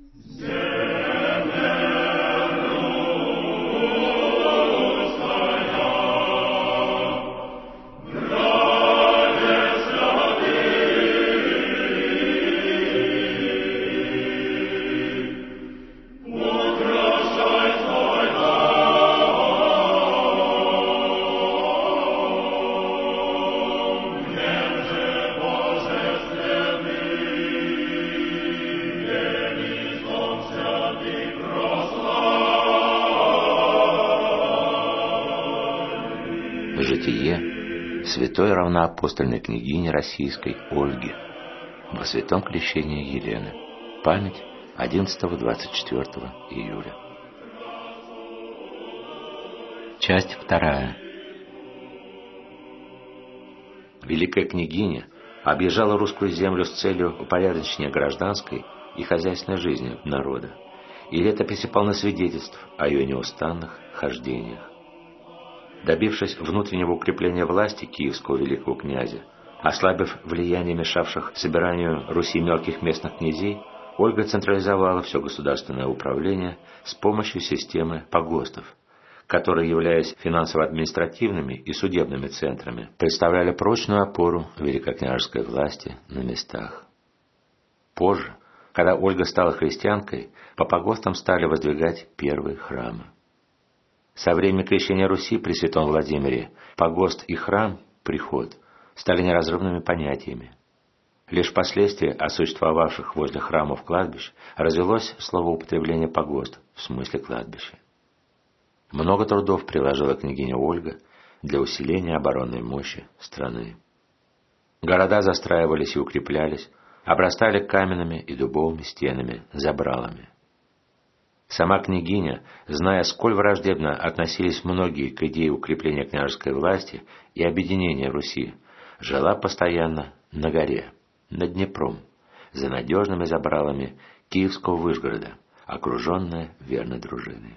Житие святой равноапостольной княгини российской Ольги во святом крещении Елены. Память 11-24 июля. Часть 2. Великая княгиня объезжала русскую землю с целью упорядочения гражданской и хозяйственной жизни народа, и летописи полны свидетельств о ее неустанных хождениях. Добившись внутреннего укрепления власти киевского великого князя, ослабив влияние мешавших собиранию Руси мелких местных князей, Ольга централизовала все государственное управление с помощью системы погостов, которые, являясь финансово-административными и судебными центрами, представляли прочную опору великокняжеской власти на местах. Позже, когда Ольга стала христианкой, по погостам стали воздвигать первые храмы. Со времени крещения Руси при святом Владимире погост и храм, приход, стали неразрывными понятиями. Лишь впоследствии о существовавших возле храмов кладбищ развелось словоупотребление погост в смысле кладбища. Много трудов приложила княгиня Ольга для усиления оборонной мощи страны. Города застраивались и укреплялись, обрастали каменными и дубовыми стенами, забралами. Сама княгиня, зная, сколь враждебно относились многие к идее укрепления княжеской власти и объединения Руси, жила постоянно на горе, над Днепром, за надежными забралами Киевского Вышгорода, окруженная верной дружиной.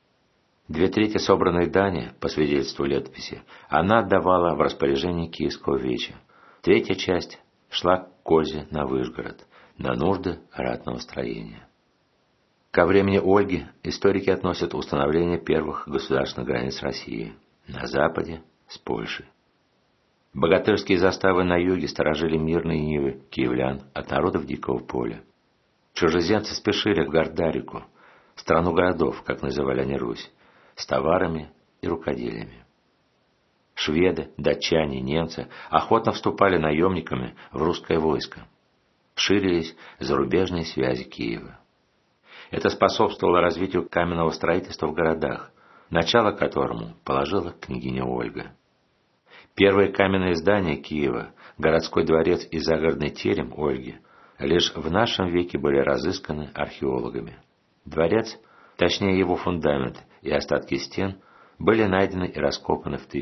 2/3 собранной дани, по свидетельству летописи, она отдавала в распоряжение Киевского веча. 3-я часть шла к Козе на Вышгород, на нужды ратного строения. Ко времени Ольги историки относят установление первых государственных границ России на западе с Польшей. Богатырские заставы на юге сторожили мирные нивы киевлян от народов Дикого поля. Чужеземцы спешили в Гордарику, страну городов, как называли они Русь, с товарами и рукоделиями. Шведы, датчане, немцы охотно вступали наемниками в русское войско. Ширились зарубежные связи Киева. Это способствовало развитию каменного строительства в городах, начало которому положила княгиня Ольга. Первые каменные здания Киева, городской дворец и загородный терем Ольги, лишь в нашем веке были разысканы археологами. Дворец, точнее его фундамент и остатки стен, были найдены и раскопаны в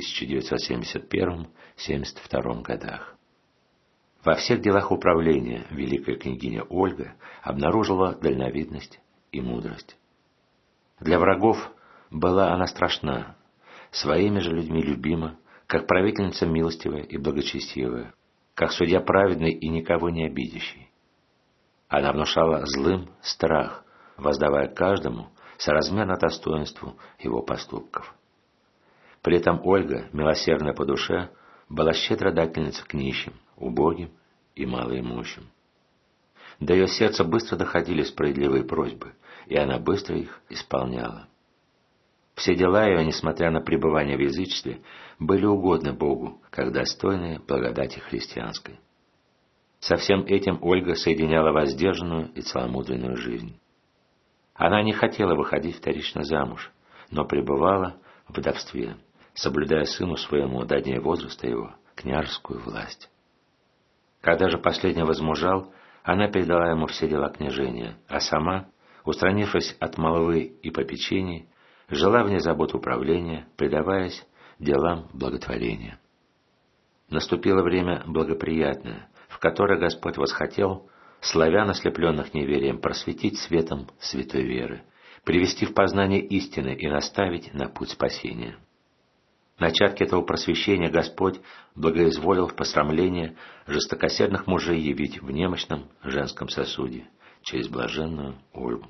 1971-1972 годах. Во всех делах управления великая княгиня Ольга обнаружила дальновидность и мудрость. Для врагов была она страшна, своими же людьми любима, как правительница милостивая и благочестивая, как судья праведный и никого не обидящий. Она внушала злым страх, воздавая каждому соразмерно достоинству его поступков. При этом Ольга, милосердная по душе, была щедро дательница к нищим, убогим и малоимущим. До ее сердца быстро доходили справедливые просьбы, и она быстро их исполняла. Все дела ее, несмотря на пребывание в язычестве, были угодны Богу, как достойные благодати христианской. Со всем этим Ольга соединяла воздержанную и целомудренную жизнь. Она не хотела выходить вторично замуж, но пребывала в вдовстве, соблюдая сыну своему до дней возраста его княжескую власть. Когда же последний возмужал, она передала ему все дела княжения, а сама, устранившись от молвы и попечений, жила вне забот управления, предаваясь делам благотворения. Наступило время благоприятное, в которое Господь восхотел славян, ослепленных неверием, просветить светом святой веры, привести в познание истины и наставить на путь спасения. Начатки этого просвещения Господь благоизволил в посрамление жестокосердных мужей явить в немощном женском сосуде, через блаженную Ольгу.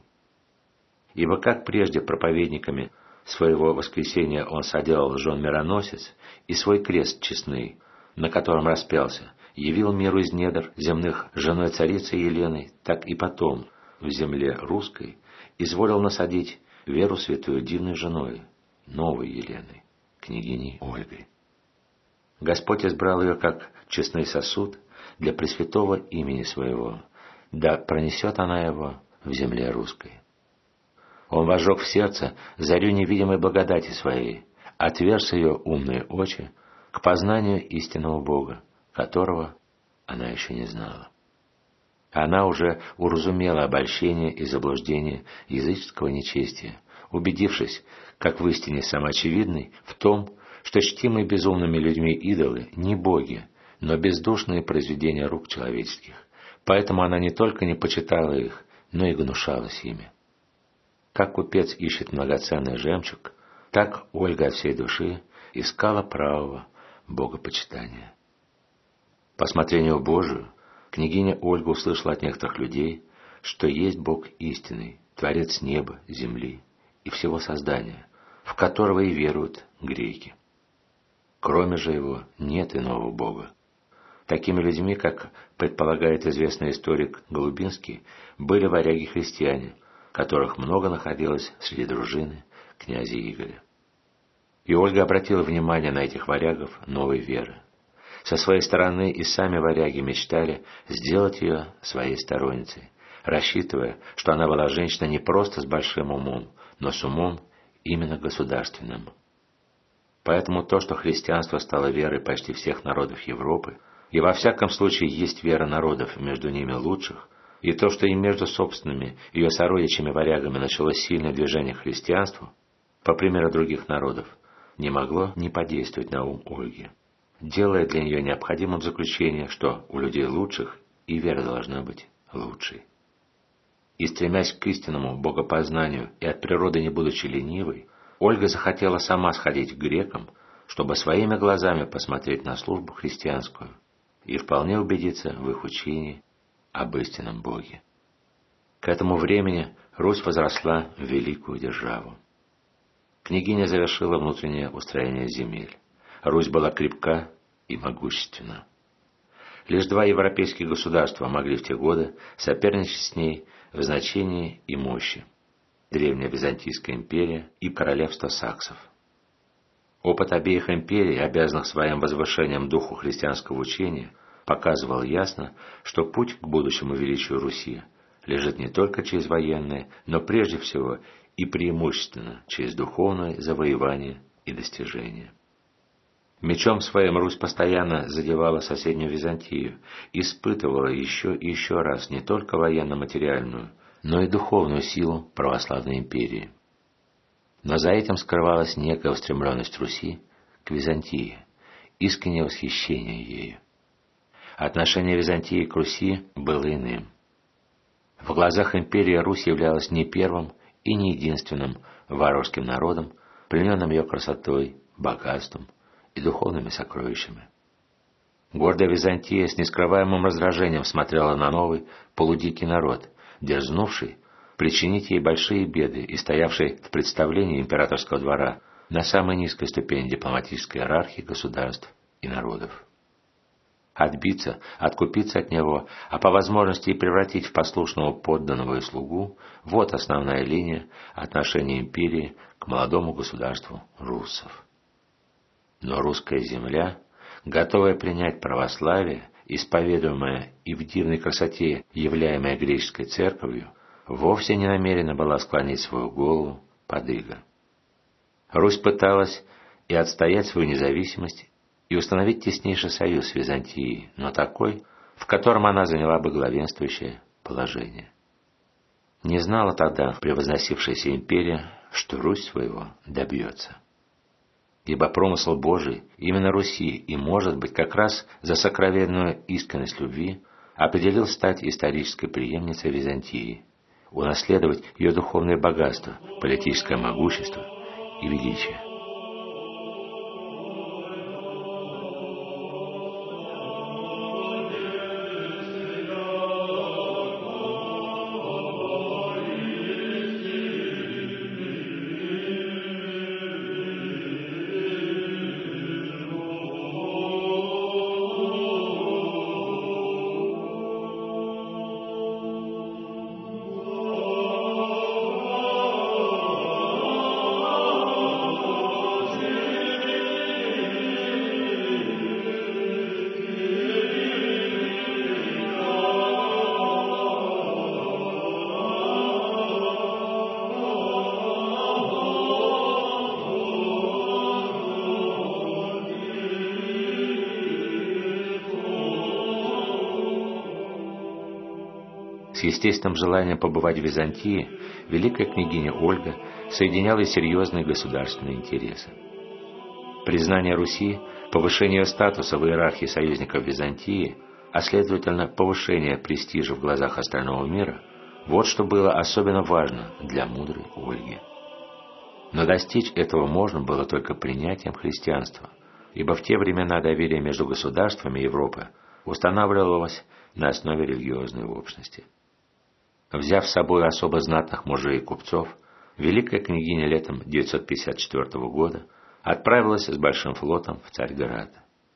Ибо как прежде проповедниками своего воскресения он соделал жен-мироносец и свой крест честный, на котором распялся, явил миру из недр земных женой царицы Еленой, так и потом в земле русской изволил насадить веру святую дивной женой, новой Еленой, княгиней Ольгой. Господь избрал ее как честный сосуд для пресвятого имени своего, да пронесет она его в земле русской. Он возжег в сердце зарю невидимой благодати своей, отверз ее умные очи к познанию истинного Бога, которого она еще не знала. Она уже уразумела обольщение и заблуждение языческого нечестия, убедившись, как в истине самоочевидной, в том, что чтимые безумными людьми идолы не боги, но бездушные произведения рук человеческих, поэтому она не только не почитала их, но и гнушалась ими. Как купец ищет многоценный жемчуг, так Ольга от всей души искала правого богопочитания. По смотрению Божию, княгиня Ольга услышала от некоторых людей, что есть Бог истинный, Творец неба, земли и всего создания, в которого и веруют греки. Кроме же его нет иного Бога. Такими людьми, как предполагает известный историк Голубинский, были варяги-христиане, которых много находилось среди дружины князя Игоря. И Ольга обратила внимание на этих варягов новой веры. Со своей стороны и сами варяги мечтали сделать ее своей сторонницей, рассчитывая, что она была женщина не просто с большим умом, но с умом именно государственным. Поэтому то, что христианство стало верой почти всех народов Европы, и во всяком случае есть вера народов между ними лучших, и то, что и между собственными ее сородичами-варягами началось сильное движение к христианству, по примеру других народов, не могло не подействовать на ум Ольги, делая для нее необходимым заключение, что у людей лучших и вера должна быть лучшей. И стремясь к истинному богопознанию и от природы не будучи ленивой, Ольга захотела сама сходить к грекам, чтобы своими глазами посмотреть на службу христианскую и вполне убедиться в их учении об истинном Боге. К этому времени Русь возросла в великую державу. Княгиня завершила внутреннее устроение земель. Русь была крепка и могущественна. Лишь два европейских государства могли в те годы соперничать с ней в значении и мощи: Древняя Византийская империя и королевство саксов. Опыт обеих империй, обязанных своим возвышением духу христианского учения, показывал ясно, что путь к будущему величию Руси лежит не только через военное, но прежде всего и преимущественно через духовное завоевание и достижение. Мечом своим Русь постоянно задевала соседнюю Византию, испытывала еще и еще раз не только военно-материальную, но и духовную силу православной империи. Но за этим скрывалась некая устремленность Руси к Византии, искреннее восхищение ею. Отношение Византии к Руси было иным. В глазах империи Русь являлась не первым и не единственным варварским народом, плененным ее красотой, богатством и духовными сокровищами. Гордая Византия с нескрываемым раздражением смотрела на новый полудикий народ, дерзнувший причинить ей большие беды и стоявший в представлении императорского двора на самой низкой ступени дипломатической иерархии государств и народов. Отбиться, откупиться от него, а по возможности и превратить в послушного подданного и слугу – вот основная линия отношения империи к молодому государству руссов. Но русская земля, готовая принять православие, исповедуемая и в дивной красоте являемая греческой церковью, вовсе не намерена была склонить свою голову под иго. Русь пыталась и отстоять свою независимость, и установить теснейший союз с Византией, но такой, в котором она заняла бы главенствующее положение. Не знала тогда превозносившаяся империя, что Русь своего добьется. Ибо промысл Божий именно Руси и, может быть, как раз за сокровенную искренность любви определил стать исторической преемницей Византии, унаследовать ее духовное богатство, политическое могущество и величие. С естественным желанием побывать в Византии великая княгиня Ольга соединяла и серьезные государственные интересы. Признание Руси, повышение статуса в иерархии союзников Византии, а следовательно повышение престижа в глазах остального мира – вот что было особенно важно для мудрой Ольги. Но достичь этого можно было только принятием христианства, ибо в те времена доверие между государствами Европы устанавливалось на основе религиозной общности. Взяв с собой особо знатных мужей и купцов, великая княгиня летом 954 года отправилась с большим флотом в Царьград.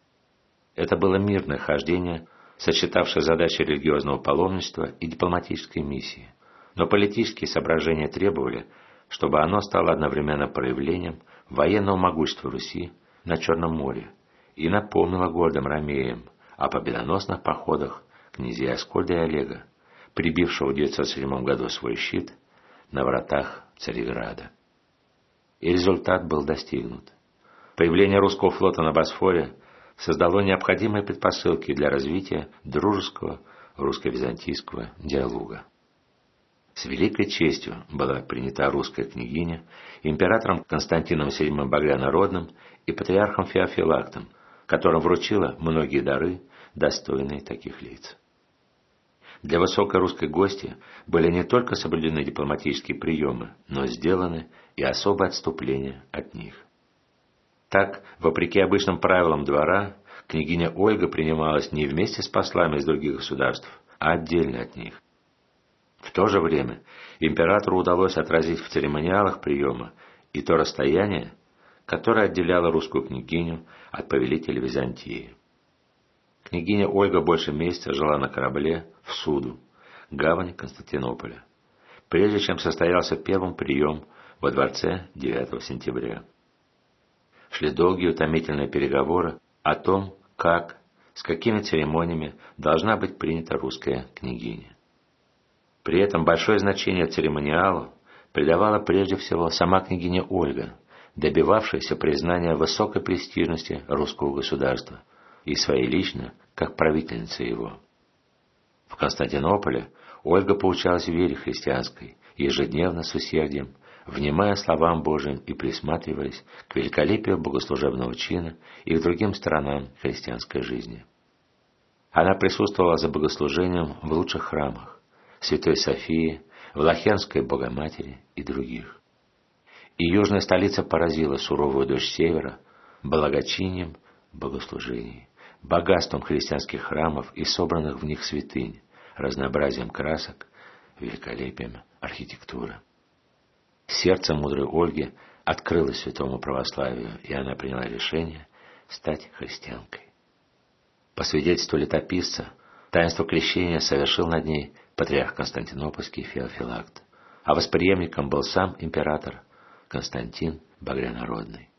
Это было мирное хождение, сочетавшее задачи религиозного паломничества и дипломатической миссии, но политические соображения требовали, чтобы оно стало одновременно проявлением военного могущества Руси на Черном море и напомнило гордым ромеям о победоносных походах князей Аскольда и Олега, прибившего в 907 году свой щит на вратах Царьграда. И результат был достигнут. Появление русского флота на Босфоре создало необходимые предпосылки для развития дружеского русско-византийского диалога. С великой честью была принята русская княгиня императором Константином VII Багрянородным и патриархом Феофилактом, которым вручила многие дары, достойные таких лиц. Для высокой русской гости были не только соблюдены дипломатические приемы, но сделаны и особые отступления от них. Так, вопреки обычным правилам двора, княгиня Ольга принималась не вместе с послами из других государств, а отдельно от них. В то же время императору удалось отразить в церемониалах приема и то расстояние, которое отделяло русскую княгиню от повелителя Византии. Княгиня Ольга больше месяца жила на корабле в Суду, гавани Константинополя, прежде чем состоялся первый прием во дворце 9 сентября. Шли долгие утомительные переговоры о том, как, с какими церемониями должна быть принята русская княгиня. При этом большое значение церемониалу придавала прежде всего сама княгиня Ольга, добивавшаяся признания высокой престижности русского государства и своей лично как правительницы его. В Константинополе Ольга поучалась в вере христианской, ежедневно с усердием, внимая словам Божиим и присматриваясь к великолепию богослужебного чина и к другим сторонам христианской жизни. Она присутствовала за богослужением в лучших храмах Святой Софии, Влахенской Богоматери и других. И южная столица поразила суровую дочь севера благочинием богослужений, богатством христианских храмов и собранных в них святынь, разнообразием красок, великолепием архитектуры. Сердце мудрой Ольги открылось святому православию, и она приняла решение стать христианкой. По свидетельству летописца, таинство крещения совершил над ней патриарх Константинопольский Феофилакт, а восприемником был сам император Константин Багрянородный.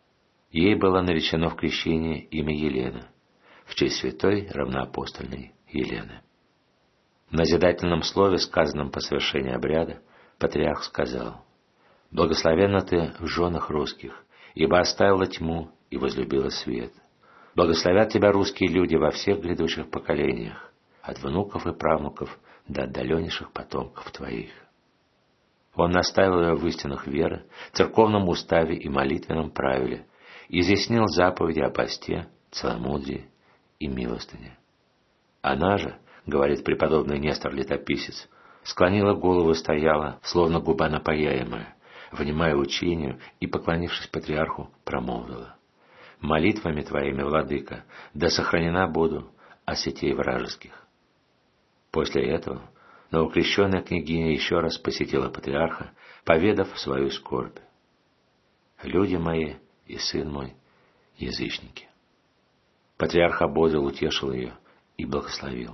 Ей было наречено в крещении имя Елена, в честь святой равноапостольной Елены. В назидательном слове, сказанном по совершении обряда, патриарх сказал: «Благословенна ты в женах русских, ибо оставила тьму и возлюбила свет. Благословят тебя русские люди во всех грядущих поколениях, от внуков и правнуков до отдаленнейших потомков твоих». Он наставил ее в истинах веры, церковном уставе и молитвенном правиле, изъяснил заповеди о посте, целомудрии и милостыне. Она же, говорит преподобный Нестор-летописец, склонила голову и стояла, словно губа напаяемая, внимая учению и, поклонившись патриарху, промолвила: «Молитвами твоими, владыка, да сохранена буду от сетей вражеских». После этого новокрещенная княгиня еще раз посетила патриарха, поведав свою скорбь: «Люди мои и сын мой — язычники». Патриарх ободрил, утешил ее и благословил.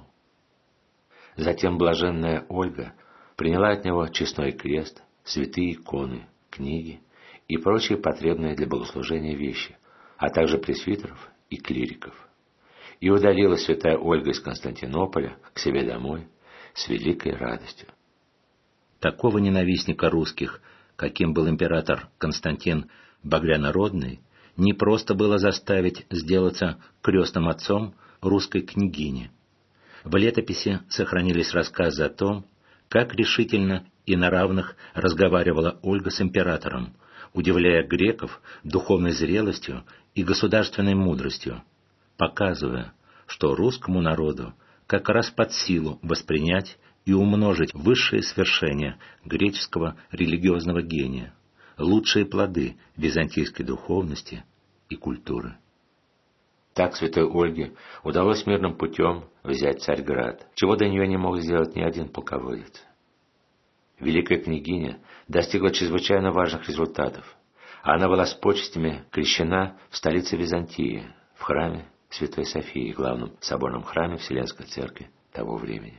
Затем блаженная Ольга приняла от него честной крест, святые иконы, книги и прочие потребные для богослужения вещи, а также пресвитеров и клириков. И удалилась святая Ольга из Константинополя к себе домой с великой радостью. Такого ненавистника русских, каким был император Константин Багрянородный, не просто было заставить сделаться крестным отцом русской княгини. В летописи сохранились рассказы о том, как решительно и на равных разговаривала Ольга с императором, удивляя греков духовной зрелостью и государственной мудростью, показывая, что русскому народу как раз под силу воспринять и умножить высшие свершения греческого религиозного гения, лучшие плоды византийской духовности и культуры. Так святой Ольге удалось мирным путем взять Царьград, чего до нее не мог сделать ни один полководец. Великая княгиня достигла чрезвычайно важных результатов. Она была с почестями крещена в столице Византии, в храме Святой Софии, главном соборном храме Вселенской Церкви того времени.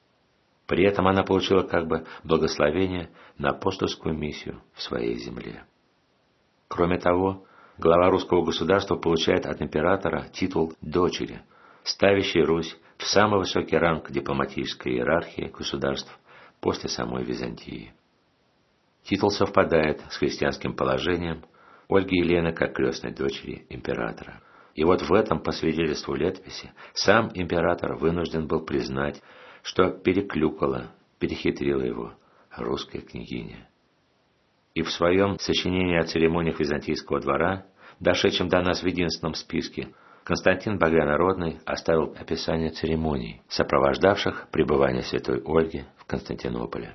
При этом она получила как бы благословение на апостольскую миссию в своей земле. Кроме того, глава русского государства получает от императора титул дочери, ставящий Русь в самый высокий ранг дипломатической иерархии государств после самой Византии. Титул совпадает с христианским положением Ольги Елены как крестной дочери императора. И вот в этом, по свидетельству летописи, сам император вынужден был признать, что переклюкала, перехитрила его русская княгиня. И в своем сочинении о церемониях византийского двора, дошедшем до нас в единственном списке, Константин Багрянародный оставил описание церемоний, сопровождавших пребывание святой Ольги в Константинополе.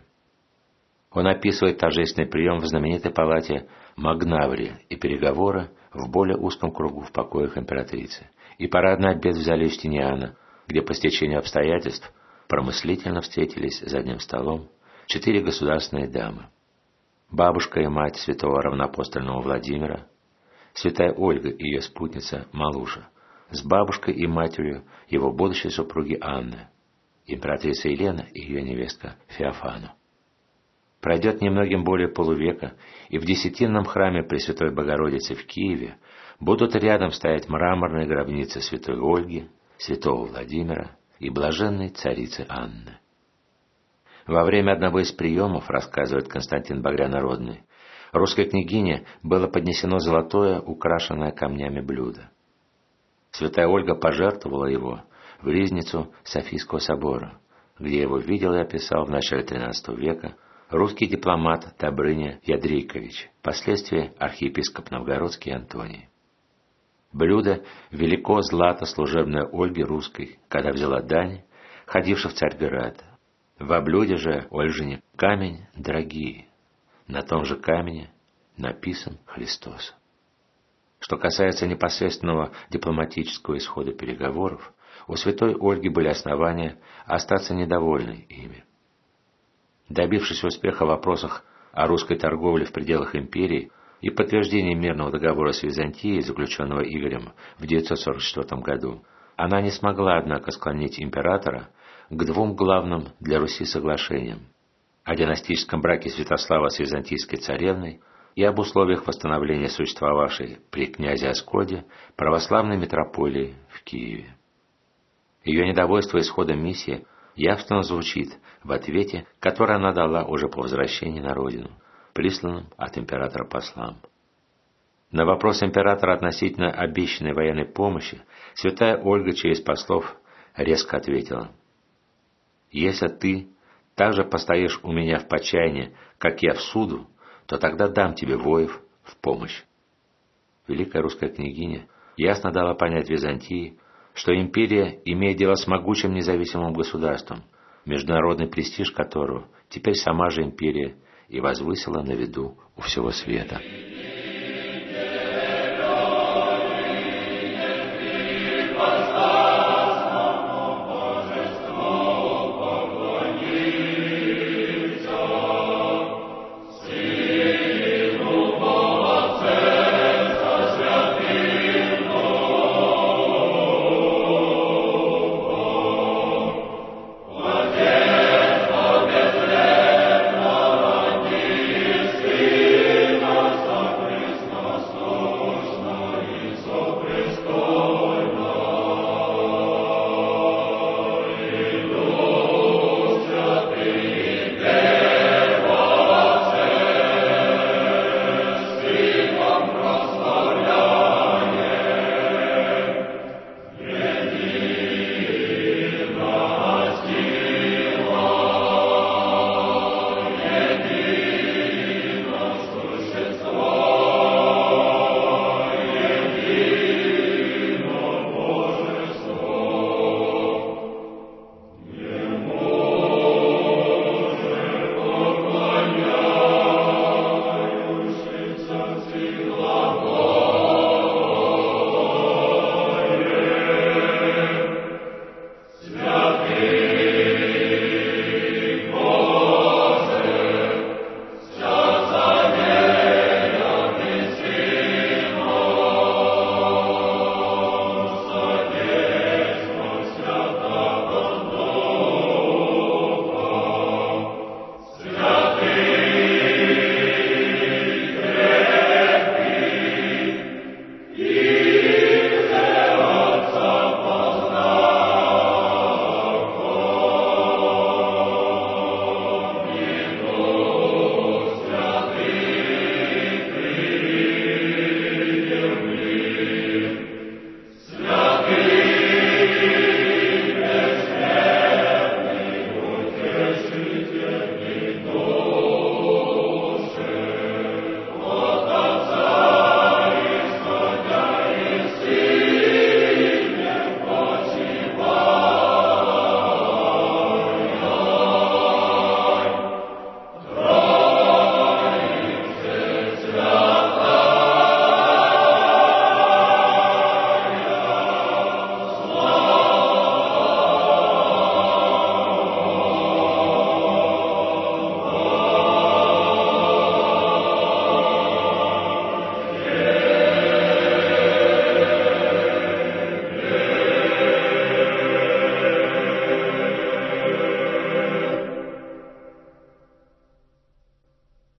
Он описывает торжественный прием в знаменитой палате Магнаврии и переговоры в более узком кругу в покоях императрицы, и парадный обед в зале Юстиниана, где по стечению обстоятельств промыслительно встретились за одним столом 4 государственные дамы: бабушка и мать святого равноапостольного Владимира, святая Ольга и ее спутница Малуша, с бабушкой и матерью его будущей супруги Анны, императрица Елена и ее невестка Феофану. Пройдет немногим более полувека, и в Десятинном храме Пресвятой Богородицы в Киеве будут рядом стоять мраморные гробницы святой Ольги, святого Владимира и блаженной царицы Анны. Во время одного из приемов, рассказывает Константин Багрянародный, русской княгине было поднесено золотое, украшенное камнями блюдо. Святая Ольга пожертвовала его в ризницу Софийского собора, где его видел и описал в начале XIII века русский дипломат Добрыня Ядрейкович, впоследствии архиепископ Новгородский Антоний. Блюдо велико злато служебное Ольге Русской, когда взяла дань, ходивши в Царьград. Во блюде же Ольжине камень дорогие, на том же камне написан Христос. Что касается непосредственного дипломатического исхода переговоров, у святой Ольги были основания остаться недовольной ими. Добившись успеха в вопросах о русской торговле в пределах империи и подтверждении мирного договора с Византией, заключенного Игорем в 944 году, она не смогла, однако, склонить императора к 2 главным для Руси соглашениям: о династическом браке Святослава с византийской царевной и об условиях восстановления существовавшей при князе Оскоде православной митрополии в Киеве. Ее недовольство исходом миссии явственно звучит в ответе, который она дала уже по возвращении на родину, присланным от императора послам. На вопрос императора относительно обещанной военной помощи святая Ольга через послов резко ответила: «Если ты также постоишь у меня в почаянии, как я в суду, то тогда дам тебе воев в помощь». Великая русская княгиня ясно дала понять Византии, что империя имеет дело с могучим независимым государством, международный престиж которого теперь сама же империя и возвысила на виду у всего света.